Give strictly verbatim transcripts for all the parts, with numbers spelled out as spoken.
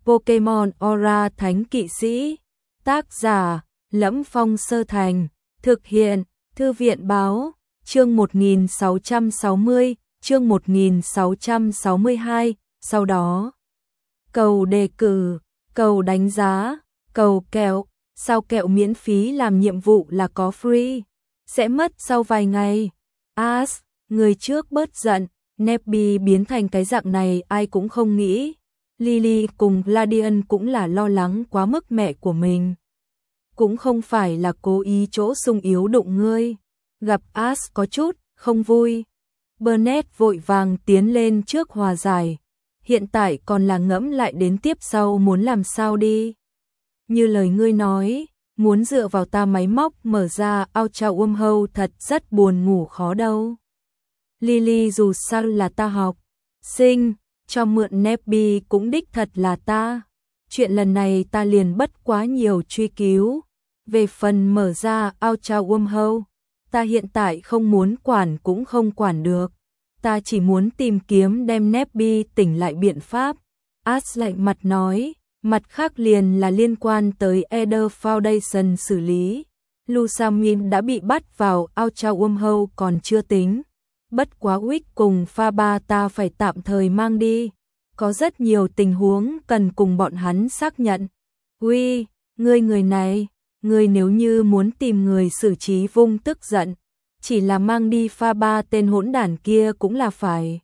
Pokemon Aura Thánh Kỵ Sĩ. Tác giả: Lẫm Phong Sơ Thành. Thực hiện: Thư viện báo. Chương một nghìn sáu trăm sáu mươi, chương một nghìn sáu trăm sáu mươi hai, sau đó cầu đề cử, cầu đánh giá, cầu kẹo, sao kẹo miễn phí làm nhiệm vụ là có free, sẽ mất sau vài ngày. As, người trước bớt giận, Nebby biến thành cái dạng này ai cũng không nghĩ. Lily cùng Gladian cũng là lo lắng quá mức mẹ của mình. Cũng không phải là cố ý chỗ sung yếu đụng ngươi. Gặp As có chút không vui. Burnett vội vàng tiến lên trước hòa giải. Hiện tại còn là ngẫm lại đến tiếp sau muốn làm sao đi. Như lời ngươi nói, muốn dựa vào ta máy móc mở ra Ultra Wormhole thật rất buồn ngủ khó đâu. Lily dù sao là ta học sinh, cho mượn Nebby cũng đích thật là ta. Chuyện lần này ta liền bất quá nhiều truy cứu. Về phần mở ra Ultra Wormhole, ta hiện tại không muốn quản cũng không quản được. Ta chỉ muốn tìm kiếm đem Nebby tỉnh lại biện pháp. As lạnh mặt nói, mặt khác liền là liên quan tới Eder Foundation xử lý. Lusamin đã bị bắt vào Ultra Wormhole còn chưa tính. Bất quá Wick cùng Faber ta phải tạm thời mang đi. Có rất nhiều tình huống cần cùng bọn hắn xác nhận. Uy, ngươi người này, ngươi nếu như muốn tìm người xử trí vung tức giận, chỉ là mang đi Faber tên hỗn đản kia cũng là phải.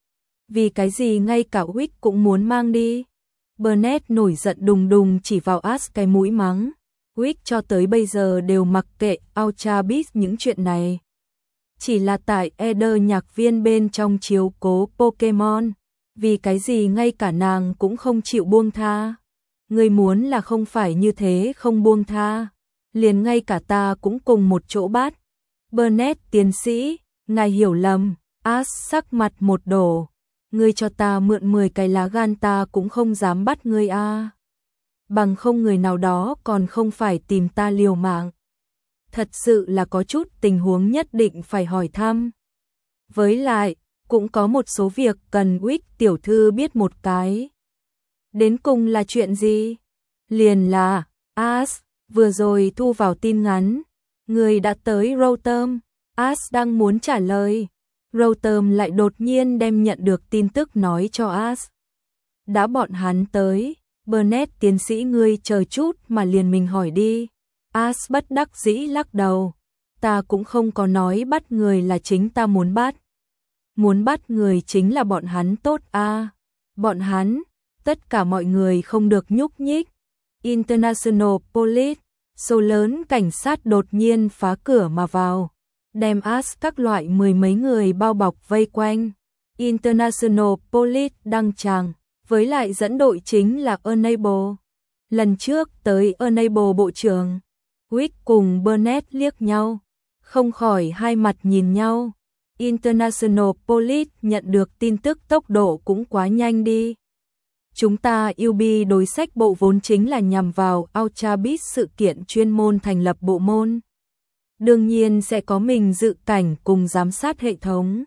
Vì cái gì ngay cả Wick cũng muốn mang đi? Burnett nổi giận đùng đùng chỉ vào As cái mũi mắng. Wick cho tới bây giờ đều mặc kệ Ultra Beast những chuyện này. Chỉ là tại Eder nhạc viên bên trong chiếu cố Pokemon. Vì cái gì ngay cả nàng cũng không chịu buông tha. Người muốn là không phải như thế không buông tha. Liền ngay cả ta cũng cùng một chỗ bắt. Burnett tiến sĩ, ngài hiểu lầm. As sắc mặt một đổ. Ngươi cho ta mượn mười cái lá gan ta cũng không dám bắt ngươi a. À. Bằng không người nào đó còn không phải tìm ta liều mạng. Thật sự là có chút tình huống nhất định phải hỏi thăm. Với lại, cũng có một số việc cần Wick tiểu thư biết một cái. Đến cùng là chuyện gì? Liền là, As, vừa rồi thu vào tin ngắn. Người đã tới Rotom. As đang muốn trả lời. Rotom lại đột nhiên đem nhận được tin tức nói cho As. Đã bọn hắn tới. Burnett tiến sĩ ngươi chờ chút mà liền mình hỏi đi. As bất đắc dĩ lắc đầu. Ta cũng không có nói bắt người là chính ta muốn bắt. Muốn bắt người chính là bọn hắn tốt a. À. Bọn hắn, tất cả mọi người không được nhúc nhích. International Police, số lớn cảnh sát đột nhiên phá cửa mà vào. Đem As các loại mười mấy người bao bọc vây quanh. International Police đăng tràng, với lại dẫn đội chính là Enable. Lần trước tới Enable bộ trưởng. Wick cùng Burnett liếc nhau, không khỏi hai mặt nhìn nhau. International Police nhận được tin tức tốc độ cũng quá nhanh đi. Chúng ta u bê đối sách bộ vốn chính là nhằm vào Ultra Beast sự kiện chuyên môn thành lập bộ môn. Đương nhiên sẽ có mình dự cảnh cùng giám sát hệ thống.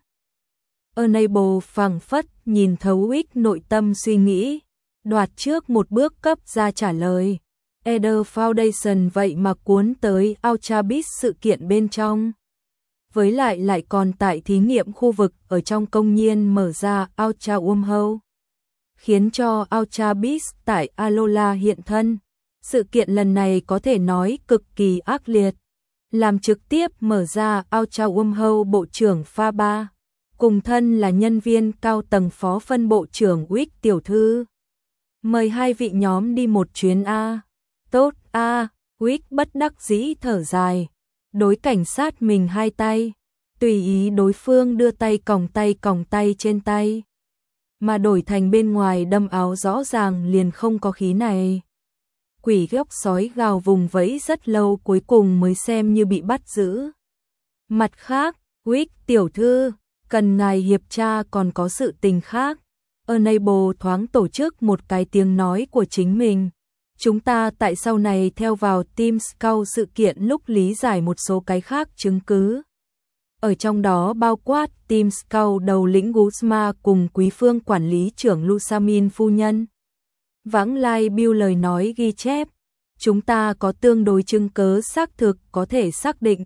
Enable phảng phất nhìn thấu Wick nội tâm suy nghĩ, đoạt trước một bước cấp ra trả lời. Eder Foundation vậy mà cuốn tới Ultra Beast sự kiện bên trong. Với lại lại còn tại thí nghiệm khu vực ở trong công nhiên mở ra Ultra Wormhole. Khiến cho Ultra Beast tại Alola hiện thân. Sự kiện lần này có thể nói cực kỳ ác liệt. Làm trực tiếp mở ra Ultra Wormhole bộ trưởng Faber. Cùng thân là nhân viên cao tầng phó phân bộ trưởng Wick tiểu thư. Mời hai vị nhóm đi một chuyến A. Tốt A, Wick bất đắc dĩ thở dài. Đối cảnh sát mình hai tay. Tùy ý đối phương đưa tay còng tay còng tay trên tay. Mà đổi thành bên ngoài đâm áo rõ ràng liền không có khí này. Quỷ góc sói gào vùng vẫy rất lâu cuối cùng mới xem như bị bắt giữ. Mặt khác, Wick tiểu thư, cần ngài hiệp tra còn có sự tình khác. Enable thoáng tổ chức một cái tiếng nói của chính mình. Chúng ta tại sau này theo vào Team Scout sự kiện lúc lý giải một số cái khác chứng cứ. Ở trong đó bao quát Team Scout đầu lĩnh Guzma cùng quý phương quản lý trưởng Lusamin phu nhân. Vãng lai Bill lời nói ghi chép, chúng ta có tương đối chứng cớ xác thực có thể xác định.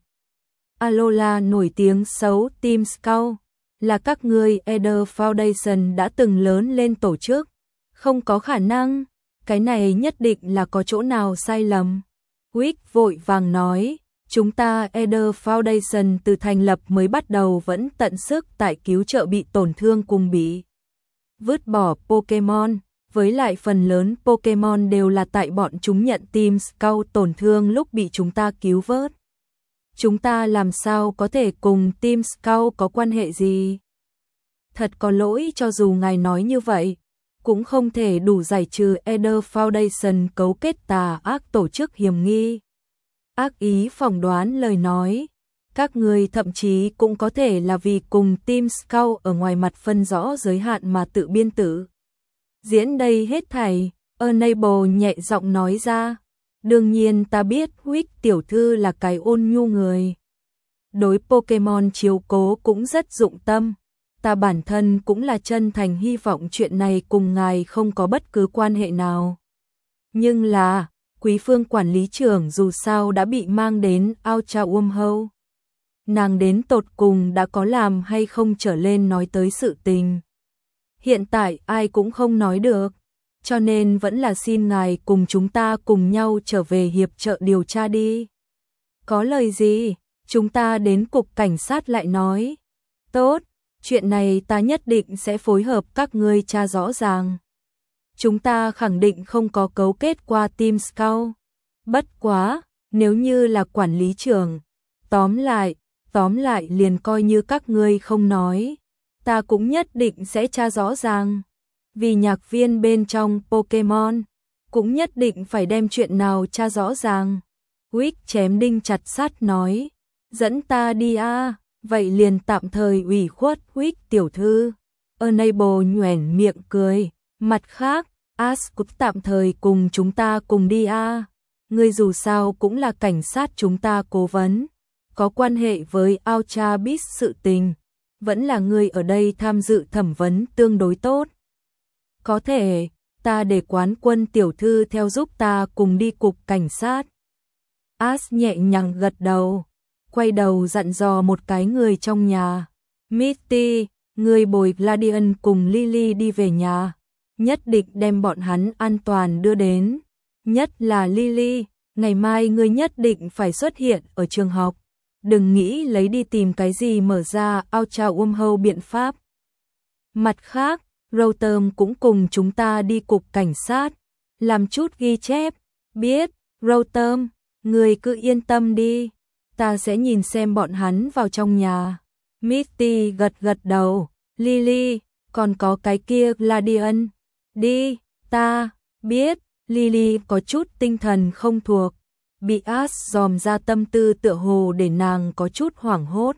Alola nổi tiếng xấu Team Scout là các người Eder Foundation đã từng lớn lên tổ chức. Không có khả năng, cái này nhất định là có chỗ nào sai lầm. Wick vội vàng nói, chúng ta Eder Foundation từ thành lập mới bắt đầu vẫn tận sức tại cứu trợ bị tổn thương cùng bị vứt bỏ Pokemon. Với lại phần lớn Pokemon đều là tại bọn chúng nhận Team Scout tổn thương lúc bị chúng ta cứu vớt. Chúng ta làm sao có thể cùng Team Scout có quan hệ gì? Thật có lỗi cho dù ngài nói như vậy, cũng không thể đủ giải trừ Eder Foundation cấu kết tà ác tổ chức hiểm nghi. Ác ý phỏng đoán lời nói, các người thậm chí cũng có thể là vì cùng Team Scout ở ngoài mặt phân rõ giới hạn mà tự biên tử. Diễn đây hết thảy, Enable nhẹ giọng nói ra. Đương nhiên ta biết Wick tiểu thư là cái ôn nhu người. Đối Pokemon chiếu cố cũng rất dụng tâm. Ta bản thân cũng là chân thành hy vọng chuyện này cùng ngài không có bất cứ quan hệ nào. Nhưng là, Quý Phương quản lý trưởng dù sao đã bị mang đến Ultra Wormhole. Nàng đến tột cùng đã có làm hay không trở lên nói tới sự tình. Hiện tại ai cũng không nói được, cho nên vẫn là xin ngài cùng chúng ta cùng nhau trở về hiệp trợ điều tra đi. Có lời gì, chúng ta đến cục cảnh sát lại nói. Tốt, chuyện này ta nhất định sẽ phối hợp các ngươi tra rõ ràng. Chúng ta khẳng định không có cấu kết qua Team Scout. Bất quá, nếu như là quản lý trưởng, tóm lại, tóm lại liền coi như các ngươi không nói. Ta cũng nhất định sẽ tra rõ ràng. Vì nhạc viên bên trong Pokemon, cũng nhất định phải đem chuyện nào tra rõ ràng. Wick chém đinh chặt sắt nói, dẫn ta đi a, à, vậy liền tạm thời ủy khuất Wick tiểu thư. Enable nhoẻn miệng cười, mặt khác, Ash cũng tạm thời cùng chúng ta cùng đi a. À. Ngươi dù sao cũng là cảnh sát chúng ta cố vấn, có quan hệ với Ultra Beast sự tình. Vẫn là người ở đây tham dự thẩm vấn tương đối tốt. Có thể, ta để quán quân tiểu thư theo giúp ta cùng đi cục cảnh sát. Ash nhẹ nhàng gật đầu, quay đầu dặn dò một cái người trong nhà. Misty, người bồi Gladian cùng Lily đi về nhà. Nhất định đem bọn hắn an toàn đưa đến. Nhất là Lily, ngày mai ngươi nhất định phải xuất hiện ở trường học. Đừng nghĩ lấy đi tìm cái gì mở ra Ultra Wormhole biện pháp. Mặt khác, Rotom cũng cùng chúng ta đi cục cảnh sát, làm chút ghi chép. Biết, Rotom, người cứ yên tâm đi, ta sẽ nhìn xem bọn hắn vào trong nhà. Misty gật gật đầu, Lily, còn có cái kia Gladian. Đi, ta, biết, Lily có chút tinh thần không thuộc. Bị Ash dòm ra tâm tư tựa hồ để nàng có chút hoảng hốt.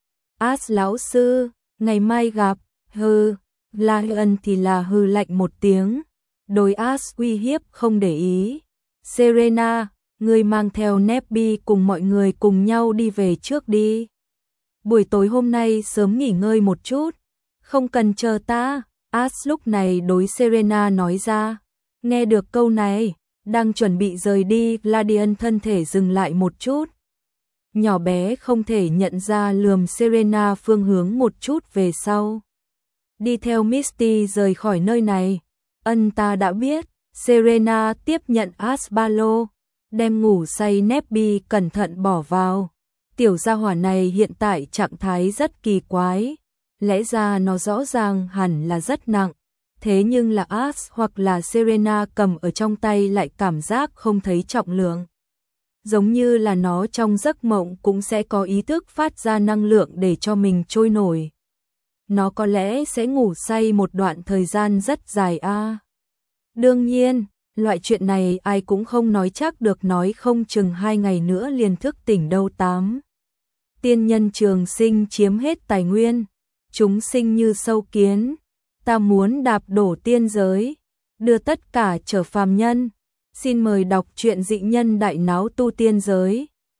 Ash lão sư, ngày mai gặp, hừ, Gladian thì là hừ lạnh một tiếng. Đối Ash uy hiếp không để ý. Serena, người mang theo Nebby cùng mọi người cùng nhau đi về trước đi. Buổi tối hôm nay sớm nghỉ ngơi một chút, không cần chờ ta. Ash lúc này đối Serena nói ra. Nghe được câu này, đang chuẩn bị rời đi, Gladian thân thể dừng lại một chút. Nhỏ bé không thể nhận ra lườm Serena phương hướng một chút về sau. Đi theo Misty rời khỏi nơi này. Ân ta đã biết. Serena tiếp nhận Ash ba lô, đem ngủ say Nebby cẩn thận bỏ vào. Tiểu gia hỏa này hiện tại trạng thái rất kỳ quái. Lẽ ra nó rõ ràng hẳn là rất nặng. Thế nhưng là Ash hoặc là Serena cầm ở trong tay lại cảm giác không thấy trọng lượng. Giống như là nó trong giấc mộng cũng sẽ có ý thức phát ra năng lượng để cho mình trôi nổi. Nó có lẽ sẽ ngủ say một đoạn thời gian rất dài a. À. Đương nhiên, loại chuyện này ai cũng không nói chắc được, nói không chừng hai ngày nữa liền thức tỉnh đâu tám. Tiên nhân trường sinh chiếm hết tài nguyên, chúng sinh như sâu kiến. Ta muốn đạp đổ tiên giới, đưa tất cả trở phàm nhân. Xin mời đọc truyện Dị Nhân Đại Náo Tu Tiên Giới.